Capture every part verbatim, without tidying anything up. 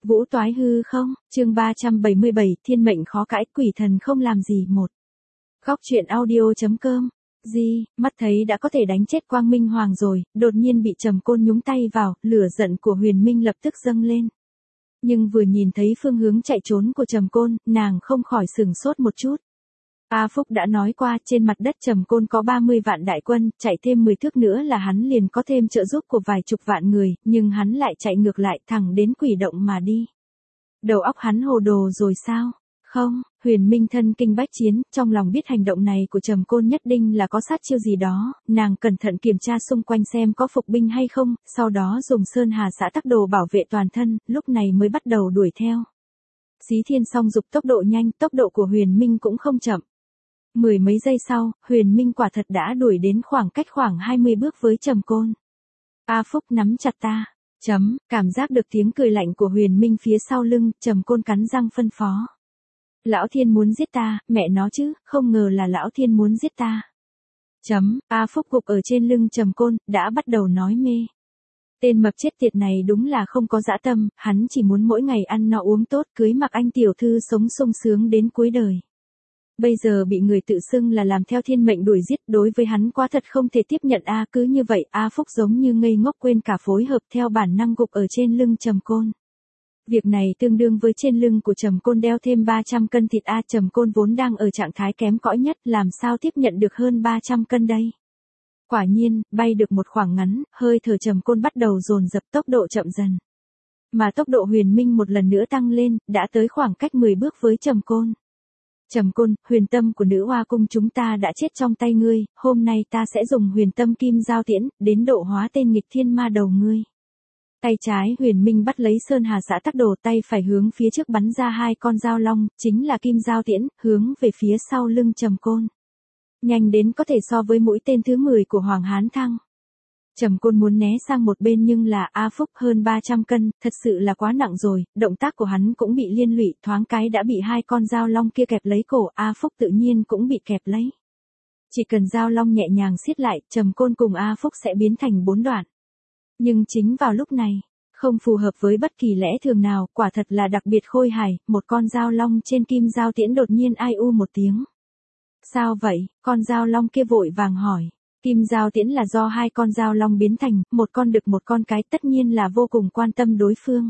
Vũ toái hư không, chương ba trăm bảy mươi bảy, thiên mệnh khó cãi, quỷ thần không làm gì một. Góc truyện audio.com. Di, mắt thấy đã có thể đánh chết Quang Minh Hoàng rồi, đột nhiên bị Trầm Côn nhúng tay vào, lửa giận của Huyền Minh lập tức dâng lên. Nhưng vừa nhìn thấy phương hướng chạy trốn của Trầm Côn, nàng không khỏi sửng sốt một chút. A Phúc đã nói qua, trên mặt đất Trầm Côn có ba mươi vạn đại quân, chạy thêm mười thước nữa là hắn liền có thêm trợ giúp của vài chục vạn người, nhưng hắn lại chạy ngược lại thẳng đến quỷ động mà đi. Đầu óc hắn hồ đồ rồi sao? Không, Huyền Minh thân kinh bách chiến, trong lòng biết hành động này của Trầm Côn nhất định là có sát chiêu gì đó, nàng cẩn thận kiểm tra xung quanh xem có phục binh hay không, sau đó dùng Sơn Hà Xã Tắc Đồ bảo vệ toàn thân, lúc này mới bắt đầu đuổi theo. Xí Thiên song dục tốc độ nhanh, tốc độ của Huyền Minh cũng không chậm. Mười mấy giây sau, Huyền Minh quả thật đã đuổi đến khoảng cách khoảng hai mươi bước với Trầm Côn. A Phúc nắm chặt ta. Chấm, cảm giác được tiếng cười lạnh của Huyền Minh phía sau lưng, Trầm Côn cắn răng phân phó. Lão Thiên muốn giết ta, mẹ nó chứ, không ngờ là Lão Thiên muốn giết ta. Chấm, A Phúc gục ở trên lưng Trầm Côn, đã bắt đầu nói mê. Tên mập chết tiệt này đúng là không có dã tâm, hắn chỉ muốn mỗi ngày ăn no uống tốt, cưới mặc anh tiểu thư sống sung sướng đến cuối đời. Bây giờ bị người tự xưng là làm theo thiên mệnh đuổi giết, đối với hắn quá thật không thể tiếp nhận a, cứ như vậy A Phúc giống như ngây ngốc quên cả phối hợp theo bản năng gục ở trên lưng Trầm Côn. Việc này tương đương với trên lưng của Trầm Côn đeo thêm ba trăm cân thịt a, Trầm Côn vốn đang ở trạng thái kém cỏi nhất, làm sao tiếp nhận được hơn ba trăm cân đây. Quả nhiên, bay được một khoảng ngắn, hơi thở Trầm Côn bắt đầu dồn dập, tốc độ chậm dần. Mà tốc độ Huyền Minh một lần nữa tăng lên, đã tới khoảng cách mười bước với Trầm Côn. Trầm Côn, huyền tâm của nữ hoa cung chúng ta đã chết trong tay ngươi, hôm nay ta sẽ dùng huyền tâm kim giao tiễn, đến độ hóa tên nghịch thiên ma đầu ngươi. Tay trái Huyền Minh bắt lấy Sơn Hà Xã Tắc Đồ, tay phải hướng phía trước bắn ra hai con dao long, chính là kim giao tiễn, hướng về phía sau lưng Trầm Côn. Nhanh đến có thể so với mũi tên thứ mười của Hoàng Hán Thăng. Trầm Côn muốn né sang một bên nhưng là A Phúc hơn ba trăm cân, thật sự là quá nặng rồi, động tác của hắn cũng bị liên lụy, thoáng cái đã bị hai con dao long kia kẹp lấy cổ, A Phúc tự nhiên cũng bị kẹp lấy. Chỉ cần dao long nhẹ nhàng siết lại, Trầm Côn cùng A Phúc sẽ biến thành bốn đoạn. Nhưng chính vào lúc này, không phù hợp với bất kỳ lẽ thường nào, quả thật là đặc biệt khôi hài, một con dao long trên kim giao tiễn đột nhiên ai u một tiếng. Sao vậy? Con dao long kia vội vàng hỏi. Kim giao tiễn là do hai con dao long biến thành, một con đực một con cái, tất nhiên là vô cùng quan tâm đối phương.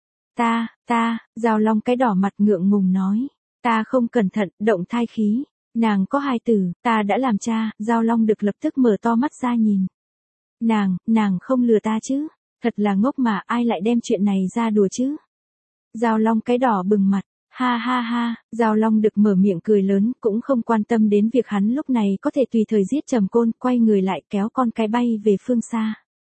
Ta, ta, dao long cái đỏ mặt ngượng ngùng nói. Ta không cẩn thận, động thai khí. Nàng có hai từ, ta đã làm cha, dao long đực lập tức mở to mắt ra nhìn. Nàng, nàng không lừa ta chứ. Thật là ngốc mà, ai lại đem chuyện này ra đùa chứ. Dao long cái đỏ bừng mặt. Ha ha ha, Dao Long Đực mở miệng cười lớn, cũng không quan tâm đến việc hắn lúc này có thể tùy thời giết Trầm Côn, quay người lại kéo con cái bay về phương xa.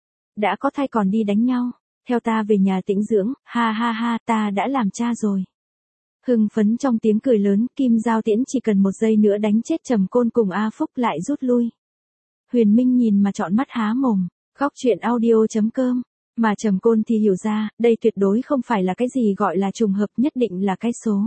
Đã có thai còn đi đánh nhau, theo ta về nhà tĩnh dưỡng, ha ha ha, ta đã làm cha rồi. Hưng phấn trong tiếng cười lớn, kim giao tiễn chỉ cần một giây nữa đánh chết Trầm Côn cùng A Phúc lại rút lui. Huyền Minh nhìn mà trọn mắt há mồm, góc truyện audio.com. Mà Trầm Côn thì hiểu ra, đây tuyệt đối không phải là cái gì gọi là trùng hợp, nhất định là cái số.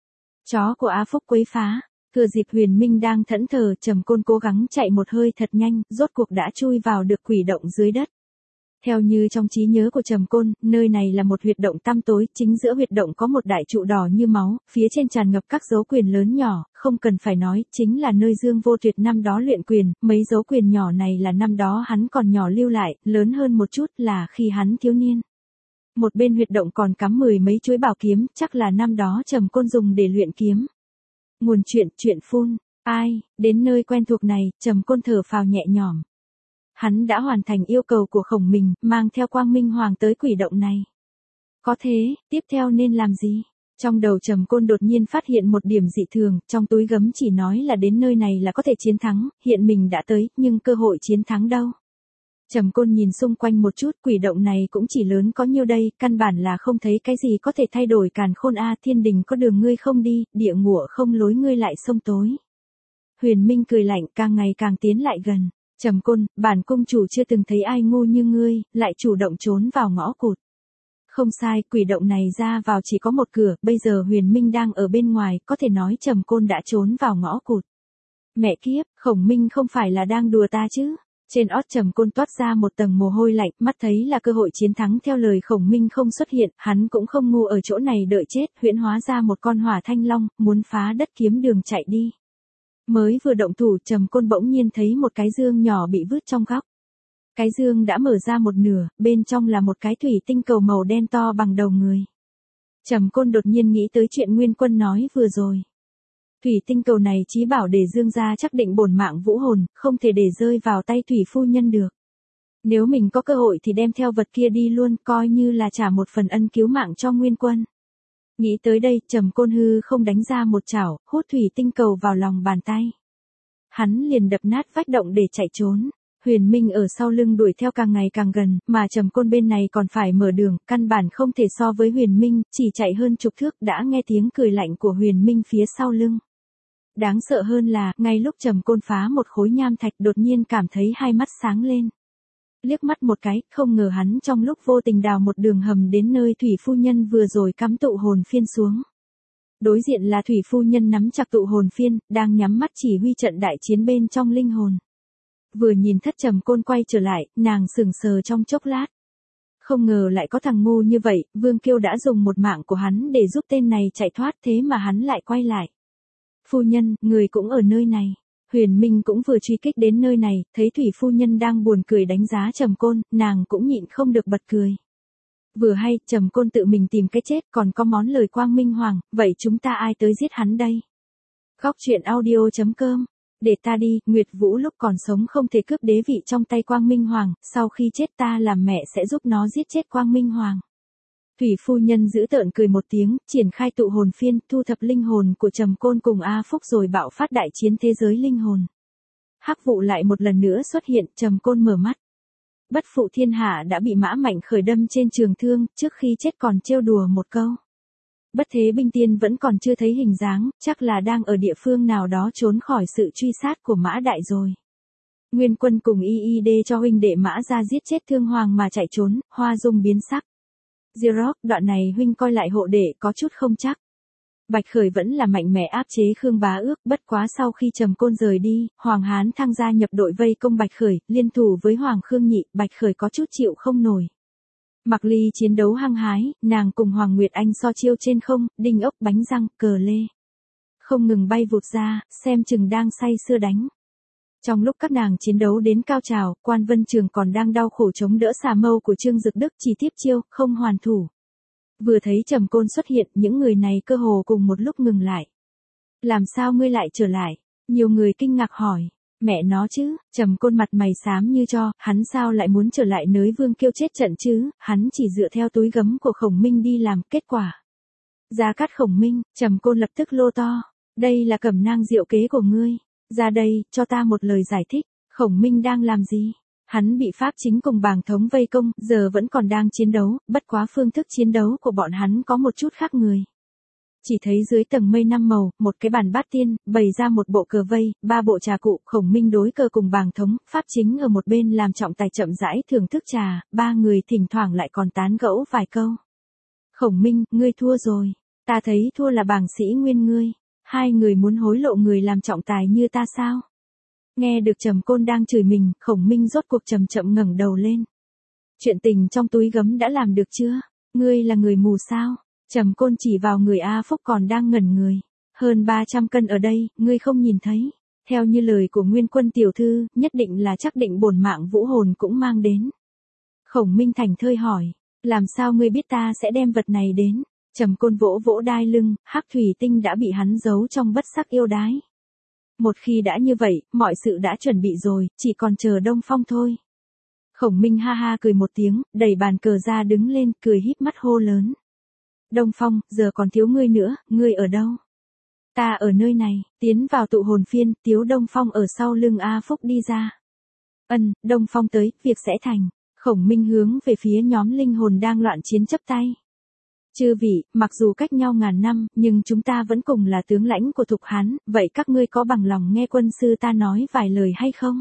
Chó của A Phúc quấy phá, thừa dịp Huyền Minh đang thẫn thờ, Trầm Côn cố gắng chạy một hơi thật nhanh, rốt cuộc đã chui vào được quỷ động dưới đất. Theo như trong trí nhớ của Trầm Côn, nơi này là một huyệt động tăm tối, chính giữa huyệt động có một đại trụ đỏ như máu, phía trên tràn ngập các dấu quyền lớn nhỏ, không cần phải nói, chính là nơi Dương Vô Tuyệt năm đó luyện quyền, mấy dấu quyền nhỏ này là năm đó hắn còn nhỏ lưu lại, lớn hơn một chút là khi hắn thiếu niên. Một bên huyệt động còn cắm mười mấy chuỗi bảo kiếm, chắc là năm đó Trầm Côn dùng để luyện kiếm. Nguồn chuyện, chuyện phun, ai, đến nơi quen thuộc này, Trầm Côn thở phào nhẹ nhõm. Hắn đã hoàn thành yêu cầu của Khổng Minh, mang theo Quang Minh Hoàng tới quỷ động này. Có thế, tiếp theo nên làm gì? Trong đầu Trầm Côn đột nhiên phát hiện một điểm dị thường, trong túi gấm chỉ nói là đến nơi này là có thể chiến thắng, hiện mình đã tới, nhưng cơ hội chiến thắng đâu? Trầm Côn nhìn xung quanh một chút, quỷ động này cũng chỉ lớn có nhiêu đây, căn bản là không thấy cái gì có thể thay đổi càn khôn a, thiên đình có đường ngươi không đi, địa ngục không lối ngươi lại sông tối. Huyền Minh cười lạnh, càng ngày càng tiến lại gần. Trầm Côn, bản cung chủ chưa từng thấy ai ngu như ngươi, lại chủ động trốn vào ngõ cụt. Không sai, quỷ động này ra vào chỉ có một cửa, bây giờ Huyền Minh đang ở bên ngoài, có thể nói Trầm Côn đã trốn vào ngõ cụt. Mẹ kiếp, Khổng Minh không phải là đang đùa ta chứ? Trên ót Trầm Côn toát ra một tầng mồ hôi lạnh, mắt thấy là cơ hội chiến thắng theo lời Khổng Minh không xuất hiện, hắn cũng không ngu ở chỗ này đợi chết, huyễn hóa ra một con hỏa thanh long, muốn phá đất kiếm đường chạy đi. Mới vừa động thủ, Trầm Côn bỗng nhiên thấy một cái dương nhỏ bị vứt trong góc. Cái dương đã mở ra một nửa, bên trong là một cái thủy tinh cầu màu đen to bằng đầu người. Trầm Côn đột nhiên nghĩ tới chuyện Nguyên Quân nói vừa rồi. Thủy tinh cầu này chí bảo để dương gia chắc định bổn mạng vũ hồn, không thể để rơi vào tay Thủy phu nhân được. Nếu mình có cơ hội thì đem theo vật kia đi luôn, coi như là trả một phần ân cứu mạng cho Nguyên Quân. Nghĩ tới đây, Trầm Côn hư không đánh ra một chảo, hút thủy tinh cầu vào lòng bàn tay. Hắn liền đập nát vách động để chạy trốn. Huyền Minh ở sau lưng đuổi theo càng ngày càng gần, mà Trầm Côn bên này còn phải mở đường, căn bản không thể so với Huyền Minh, chỉ chạy hơn chục thước đã nghe tiếng cười lạnh của Huyền Minh phía sau lưng. Đáng sợ hơn là, ngay lúc Trầm Côn phá một khối nham thạch đột nhiên cảm thấy hai mắt sáng lên. Liếc mắt một cái, không ngờ hắn trong lúc vô tình đào một đường hầm đến nơi Thủy phu nhân vừa rồi cắm tụ hồn phiên xuống. Đối diện là Thủy phu nhân nắm chặt tụ hồn phiên, đang nhắm mắt chỉ huy trận đại chiến bên trong linh hồn. Vừa nhìn thất Trầm Côn quay trở lại, nàng sững sờ trong chốc lát. Không ngờ lại có thằng ngu như vậy, Vương Kiêu đã dùng một mạng của hắn để giúp tên này chạy thoát thế mà hắn lại quay lại. Phu nhân, người cũng ở nơi này. Huyền Minh cũng vừa truy kích đến nơi này, thấy Thủy phu nhân đang buồn cười đánh giá Trầm Côn, nàng cũng nhịn không được bật cười. Vừa hay, Trầm Côn tự mình tìm cái chết còn có món lời quang minh hoàng, vậy chúng ta ai tới giết hắn đây? Góc truyện audio chấm com. Để ta đi, Nguyệt Vũ lúc còn sống không thể cướp đế vị trong tay Quang Minh Hoàng, sau khi chết ta làm mẹ sẽ giúp nó giết chết Quang Minh Hoàng. Thủy phu nhân giữ tợn cười một tiếng, triển khai tụ hồn phiên, thu thập linh hồn của Trầm Côn cùng A Phúc rồi bạo phát đại chiến thế giới linh hồn. Hắc vụ lại một lần nữa xuất hiện, Trầm Côn mở mắt. Bất phụ thiên hạ đã bị Mã Mạnh khởi đâm trên trường thương, trước khi chết còn trêu đùa một câu. Bất thế binh tiên vẫn còn chưa thấy hình dáng, chắc là đang ở địa phương nào đó trốn khỏi sự truy sát của Mã Đại rồi. Nguyên Quân cùng y y đê cho huynh đệ Mã ra giết chết Thương Hoàng mà chạy trốn, Hoa Dung biến sắc. Xerox, đoạn này huynh coi lại hộ đệ có chút không chắc. Bạch Khởi vẫn là mạnh mẽ áp chế Khương Bá Ước, bất quá sau khi Trầm Côn rời đi, Hoàng Hán Thăng gia nhập đội vây công Bạch Khởi, liên thủ với Hoàng Khương Nhị, Bạch Khởi có chút chịu không nổi. Mặc Ly chiến đấu hăng hái, nàng cùng Hoàng Nguyệt Anh so chiêu trên không, đinh ốc bánh răng, cờ lê. Không ngừng bay vụt ra, xem chừng đang say sưa đánh. Trong lúc các nàng chiến đấu đến cao trào, Quan Vân Trường còn đang đau khổ chống đỡ xà mâu của Trương Dực Đức chỉ tiếp chiêu, không hoàn thủ. Vừa thấy Trầm Côn xuất hiện, những người này cơ hồ cùng một lúc ngừng lại. Làm sao ngươi lại trở lại? Nhiều người kinh ngạc hỏi. Mẹ nó chứ, Trầm Côn mặt mày xám như cho, hắn sao lại muốn trở lại nơi Vương Kiêu chết trận chứ, hắn chỉ dựa theo túi gấm của Khổng Minh đi làm, kết quả. Ra cắt Khổng Minh, Trầm Côn lập tức lô to, đây là cẩm nang diệu kế của ngươi, ra đây, cho ta một lời giải thích, Khổng Minh đang làm gì? Hắn bị Pháp Chính cùng Bàng Thống vây công, giờ vẫn còn đang chiến đấu, bất quá phương thức chiến đấu của bọn hắn có một chút khác người. Chỉ thấy dưới tầng mây năm màu, một cái bàn bát tiên, bày ra một bộ cờ vây, ba bộ trà cụ, Khổng Minh đối cờ cùng Bàng Thống, Pháp Chính ở một bên làm trọng tài chậm rãi thưởng thức trà, ba người thỉnh thoảng lại còn tán gẫu vài câu. Khổng Minh, ngươi thua rồi, ta thấy thua là Bàng Sĩ Nguyên ngươi, hai người muốn hối lộ người làm trọng tài như ta sao? Nghe được Trầm Côn đang chửi mình, Khổng Minh rốt cuộc chậm chậm ngẩng đầu lên. Chuyện tình trong túi gấm đã làm được chưa? Ngươi là người mù sao? Trầm Côn chỉ vào người A Phúc còn đang ngẩn người. Hơn ba trăm cân ở đây, ngươi không nhìn thấy. Theo như lời của Nguyên Quân tiểu thư, nhất định là chắc định bổn mạng vũ hồn cũng mang đến. Khổng Minh thành thơi hỏi, làm sao ngươi biết ta sẽ đem vật này đến? Trầm Côn vỗ vỗ đai lưng, hắc thủy tinh đã bị hắn giấu trong bất sắc yêu đái. Một khi đã như vậy, mọi sự đã chuẩn bị rồi, chỉ còn chờ Đông Phong thôi. Khổng Minh ha ha cười một tiếng, đẩy bàn cờ ra đứng lên, cười híp mắt hô lớn. Đông Phong, giờ còn thiếu ngươi nữa, ngươi ở đâu? Ta ở nơi này, tiến vào tụ hồn phiên, Tiếu Đông Phong ở sau lưng A Phúc đi ra. Ân, Đông Phong tới, việc sẽ thành. Khổng Minh hướng về phía nhóm linh hồn đang loạn chiến chấp tay. Chư vị, mặc dù cách nhau ngàn năm, nhưng chúng ta vẫn cùng là tướng lãnh của Thục Hán, vậy các ngươi có bằng lòng nghe quân sư ta nói vài lời hay không?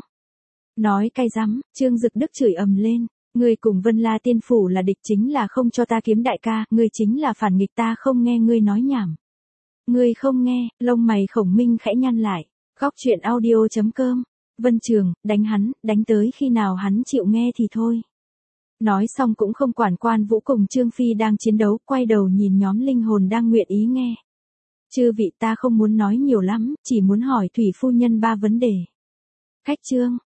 Nói cay rắm, Trương Dực Đức chửi ầm lên, ngươi cùng Vân La Tiên Phủ là địch chính là không cho ta kiếm đại ca, ngươi chính là phản nghịch ta không nghe ngươi nói nhảm. Ngươi không nghe, lông mày Khổng Minh khẽ nhăn lại, góc truyện audio chấm com Vân Trường, đánh hắn, đánh tới khi nào hắn chịu nghe thì thôi. Nói xong cũng không quản Quan Vũ cùng Trương Phi đang chiến đấu, quay đầu nhìn nhóm linh hồn đang nguyện ý nghe. Chư vị, ta không muốn nói nhiều lắm, chỉ muốn hỏi Thủy phu nhân ba vấn đề. Khách Trương,